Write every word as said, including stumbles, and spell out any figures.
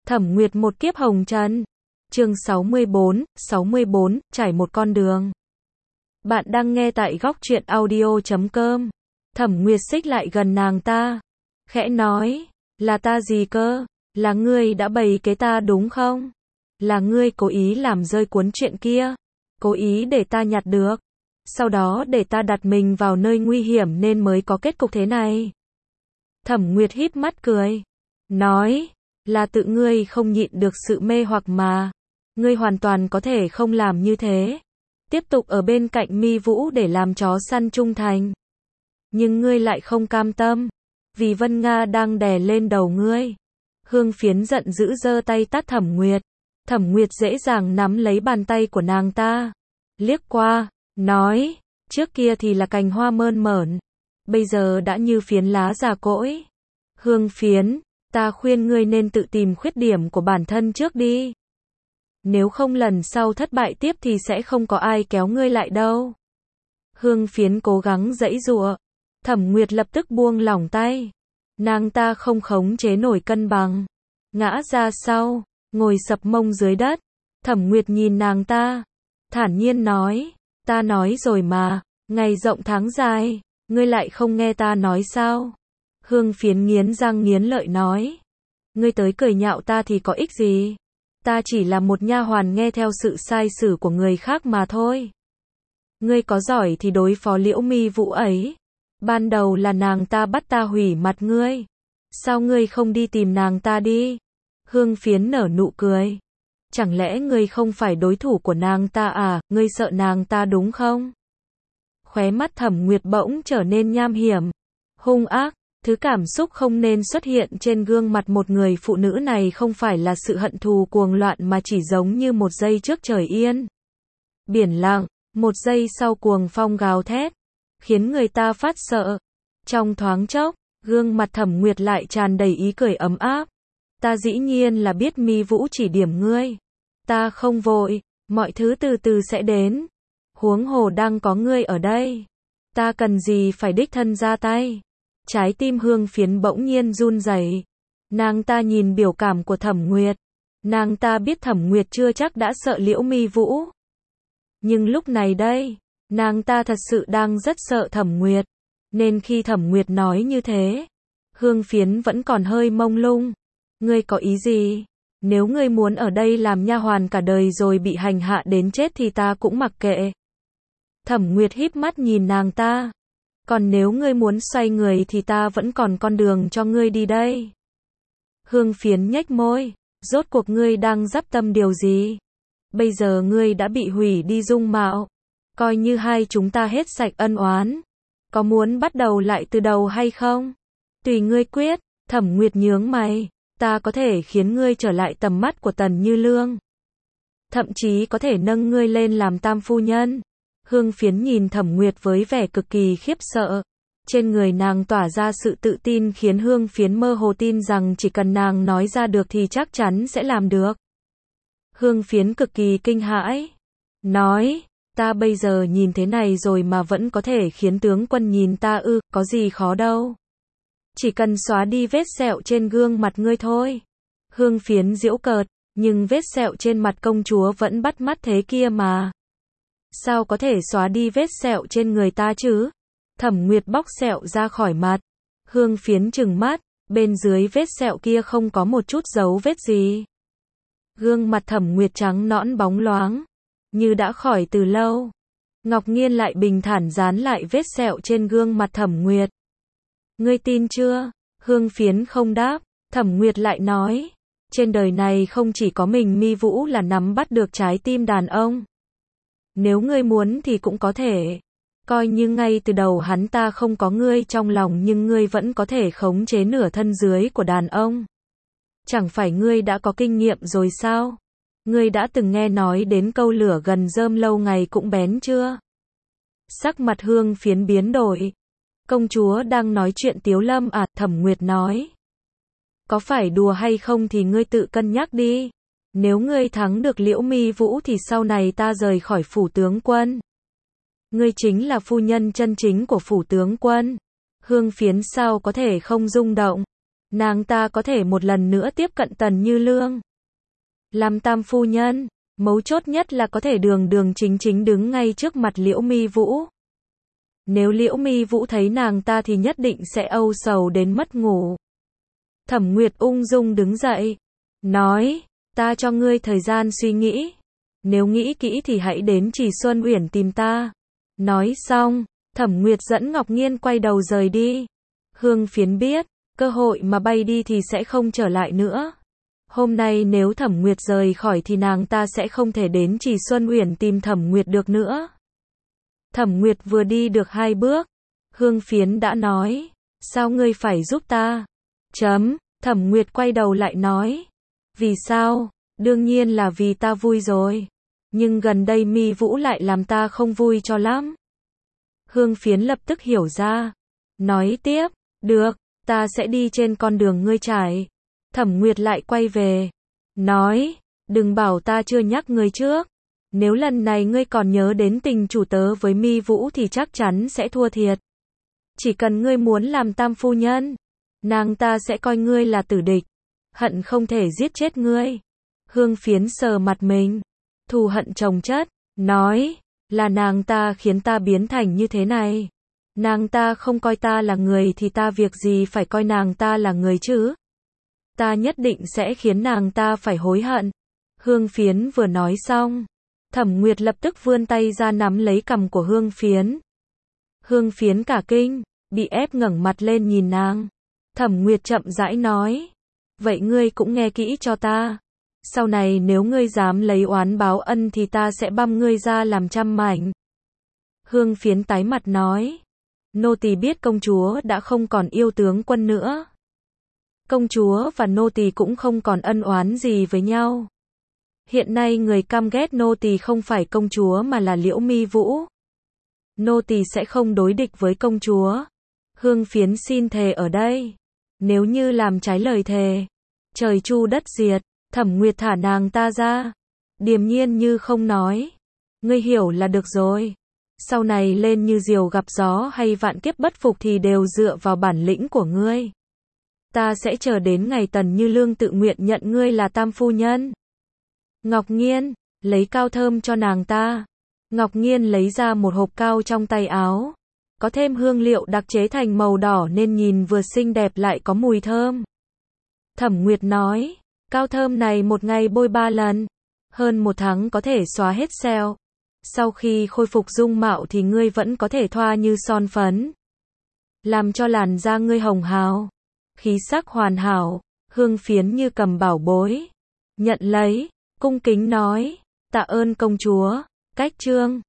Thẩm Nguyệt một kiếp hồng trần. Chương sáu mươi bốn, sáu mươi bốn, trải một con đường. Bạn đang nghe tại góc truyện audio chấm com. Thẩm Nguyệt xích lại gần nàng ta, khẽ nói, là ta gì cơ? Là ngươi đã bày kế ta đúng không? Là ngươi cố ý làm rơi cuốn truyện kia, cố ý để ta nhặt được, sau đó để ta đặt mình vào nơi nguy hiểm nên mới có kết cục thế này. Thẩm Nguyệt híp mắt cười, nói, là tự ngươi không nhịn được sự mê hoặc mà. Ngươi hoàn toàn có thể không làm như thế, tiếp tục ở bên cạnh Mi Vũ để làm chó săn trung thành. Nhưng ngươi lại không cam tâm, vì Vân Nga đang đè lên đầu ngươi. Hương Phiến giận dữ giơ tay tát Thẩm Nguyệt. Thẩm Nguyệt dễ dàng nắm lấy bàn tay của nàng ta, liếc qua, nói, trước kia thì là cành hoa mơn mởn, bây giờ đã như phiến lá già cỗi. Hương Phiến, ta khuyên ngươi nên tự tìm khuyết điểm của bản thân trước đi. Nếu không lần sau thất bại tiếp thì sẽ không có ai kéo ngươi lại đâu. Hương Phiến cố gắng giãy giụa. Thẩm Nguyệt lập tức buông lỏng tay. Nàng ta không khống chế nổi cân bằng, ngã ra sau, ngồi sập mông dưới đất. Thẩm Nguyệt nhìn nàng ta, thản nhiên nói, ta nói rồi mà, ngày rộng tháng dài, ngươi lại không nghe ta nói sao? Hương Phiến nghiến răng nghiến lợi nói, ngươi tới cười nhạo ta thì có ích gì? Ta chỉ là một nha hoàn nghe theo sự sai sử của người khác mà thôi. Ngươi có giỏi thì đối phó Liễu Mi Vũ ấy. Ban đầu là nàng ta bắt ta hủy mặt ngươi. Sao ngươi không đi tìm nàng ta đi? Hương Phiến nở nụ cười. Chẳng lẽ ngươi không phải đối thủ của nàng ta à? Ngươi sợ nàng ta đúng không? Khóe mắt Thẩm Nguyệt bỗng trở nên nham hiểm, hung ác. Thứ cảm xúc không nên xuất hiện trên gương mặt một người phụ nữ này không phải là sự hận thù cuồng loạn mà chỉ giống như một giây trước trời yên biển lặng, một giây sau cuồng phong gào thét, khiến người ta phát sợ. Trong thoáng chốc, gương mặt Thẩm Nguyệt lại tràn đầy ý cười ấm áp. Ta dĩ nhiên là biết Mi Vũ chỉ điểm ngươi. Ta không vội, mọi thứ từ từ sẽ đến. Huống hồ đang có ngươi ở đây, ta cần gì phải đích thân ra tay. Trái tim Hương Phiến bỗng nhiên run rẩy. Nàng ta nhìn biểu cảm của Thẩm Nguyệt. Nàng ta biết Thẩm Nguyệt chưa chắc đã sợ Liễu Mi Vũ. Nhưng lúc này đây, nàng ta thật sự đang rất sợ Thẩm Nguyệt. Nên khi Thẩm Nguyệt nói như thế, Hương Phiến vẫn còn hơi mông lung. Ngươi có ý gì? Nếu ngươi muốn ở đây làm nha hoàn cả đời rồi bị hành hạ đến chết thì ta cũng mặc kệ. Thẩm Nguyệt híp mắt nhìn nàng ta. Còn nếu ngươi muốn xoay người thì ta vẫn còn con đường cho ngươi đi đây. Hương Phiến nhếch môi, rốt cuộc ngươi đang dắp tâm điều gì? Bây giờ ngươi đã bị hủy đi dung mạo, coi như hai chúng ta hết sạch ân oán. Có muốn bắt đầu lại từ đầu hay không? Tùy ngươi quyết. Thẩm Nguyệt nhướng mày, ta có thể khiến ngươi trở lại tầm mắt của Tần Như Lương. Thậm chí có thể nâng ngươi lên làm tam phu nhân. Hương Phiến nhìn Thẩm Nguyệt với vẻ cực kỳ khiếp sợ. Trên người nàng tỏa ra sự tự tin khiến Hương Phiến mơ hồ tin rằng chỉ cần nàng nói ra được thì chắc chắn sẽ làm được. Hương Phiến cực kỳ kinh hãi, nói, ta bây giờ nhìn thế này rồi mà vẫn có thể khiến tướng quân nhìn ta ư, có gì khó đâu. Chỉ cần xóa đi vết sẹo trên gương mặt ngươi thôi. Hương Phiến giễu cợt, nhưng vết sẹo trên mặt công chúa vẫn bắt mắt thế kia mà. Sao có thể xóa đi vết sẹo trên người ta chứ? Thẩm Nguyệt bóc sẹo ra khỏi mặt. Hương Phiến trừng mắt, bên dưới vết sẹo kia không có một chút dấu vết gì. Gương mặt Thẩm Nguyệt trắng nõn bóng loáng, như đã khỏi từ lâu. Ngọc Nghiên lại bình thản dán lại vết sẹo trên gương mặt Thẩm Nguyệt. Ngươi tin chưa? Hương Phiến không đáp. Thẩm Nguyệt lại nói, trên đời này không chỉ có mình Mi Vũ là nắm bắt được trái tim đàn ông. Nếu ngươi muốn thì cũng có thể. Coi như ngay từ đầu hắn ta không có ngươi trong lòng nhưng ngươi vẫn có thể khống chế nửa thân dưới của đàn ông. Chẳng phải ngươi đã có kinh nghiệm rồi sao? Ngươi đã từng nghe nói đến câu lửa gần rơm lâu ngày cũng bén chưa? Sắc mặt Hương Phiến biến đổi. Công chúa đang nói chuyện Tiếu Lâm à? Thẩm Nguyệt nói. Có phải đùa hay không thì ngươi tự cân nhắc đi. Nếu ngươi thắng được Liễu Mi Vũ thì sau này ta rời khỏi phủ tướng quân. Ngươi chính là phu nhân chân chính của phủ tướng quân. Hương Phiến sao có thể không rung động. nàng ta có thể một lần nữa tiếp cận Tần Như Lương. Làm tam phu nhân, mấu chốt nhất là có thể đường đường chính chính đứng ngay trước mặt Liễu Mi Vũ. Nếu Liễu Mi Vũ thấy nàng ta thì nhất định sẽ âu sầu đến mất ngủ. Thẩm Nguyệt ung dung đứng dậy, nói, ta cho ngươi thời gian suy nghĩ. Nếu nghĩ kỹ thì hãy đến Trì Xuân Uyển tìm ta. Nói xong, Thẩm Nguyệt dẫn Ngọc Nghiên quay đầu rời đi. Hương Phiến biết, cơ hội mà bay đi thì sẽ không trở lại nữa. Hôm nay nếu Thẩm Nguyệt rời khỏi thì nàng ta sẽ không thể đến Trì Xuân Uyển tìm Thẩm Nguyệt được nữa. Thẩm Nguyệt vừa đi được hai bước, Hương Phiến đã nói, sao ngươi phải giúp ta? Chấm, Thẩm Nguyệt quay đầu lại nói, vì sao? Đương nhiên là vì ta vui rồi. Nhưng gần đây Mi Vũ lại làm ta không vui cho lắm. Hương Phiến lập tức hiểu ra. Nói tiếp, được, ta sẽ đi trên con đường ngươi trải. Thẩm Nguyệt lại quay về. Nói, đừng bảo ta chưa nhắc ngươi trước. Nếu lần này ngươi còn nhớ đến tình chủ tớ với Mi Vũ thì chắc chắn sẽ thua thiệt. Chỉ cần ngươi muốn làm tam phu nhân, nàng ta sẽ coi ngươi là tử địch. Hận không thể giết chết ngươi. Hương Phiến sờ mặt mình. Thù hận chồng chất. Nói, là nàng ta khiến ta biến thành như thế này. Nàng ta không coi ta là người thì ta việc gì phải coi nàng ta là người chứ. Ta nhất định sẽ khiến nàng ta phải hối hận. Hương Phiến vừa nói xong, Thẩm Nguyệt lập tức vươn tay ra nắm lấy cằm của Hương Phiến. Hương Phiến cả kinh, bị ép ngẩng mặt lên nhìn nàng. Thẩm Nguyệt chậm rãi nói, vậy ngươi cũng nghe kỹ cho ta. Sau này nếu ngươi dám lấy oán báo ân thì ta sẽ băm ngươi ra làm trăm mảnh. Hương Phiến tái mặt nói, nô tỳ biết công chúa đã không còn yêu tướng quân nữa. Công chúa và nô tỳ cũng không còn ân oán gì với nhau. Hiện nay người căm ghét nô tỳ không phải công chúa mà là Liễu Mi Vũ. Nô tỳ sẽ không đối địch với công chúa. Hương Phiến xin thề ở đây. Nếu như làm trái lời thề, trời chu đất diệt. Thẩm Nguyệt thả nàng ta ra. Điềm nhiên như không nói. Ngươi hiểu là được rồi. Sau này lên như diều gặp gió hay vạn kiếp bất phục thì đều dựa vào bản lĩnh của ngươi. Ta sẽ chờ đến ngày Tần Như Lương tự nguyện nhận ngươi là tam phu nhân. Ngọc Nghiên, lấy cao thơm cho nàng ta. Ngọc Nghiên lấy ra một hộp cao trong tay áo. Có thêm hương liệu đặc chế thành màu đỏ nên nhìn vừa xinh đẹp lại có mùi thơm. Thẩm Nguyệt nói, cao thơm này một ngày bôi ba lần. Hơn một tháng có thể xóa hết sẹo. Sau khi khôi phục dung mạo thì ngươi vẫn có thể thoa như son phấn. Làm cho làn da ngươi hồng hào. Khí sắc hoàn hảo. Hương Phiến như cầm bảo bối. Nhận lấy, cung kính nói, tạ ơn công chúa. Cách chương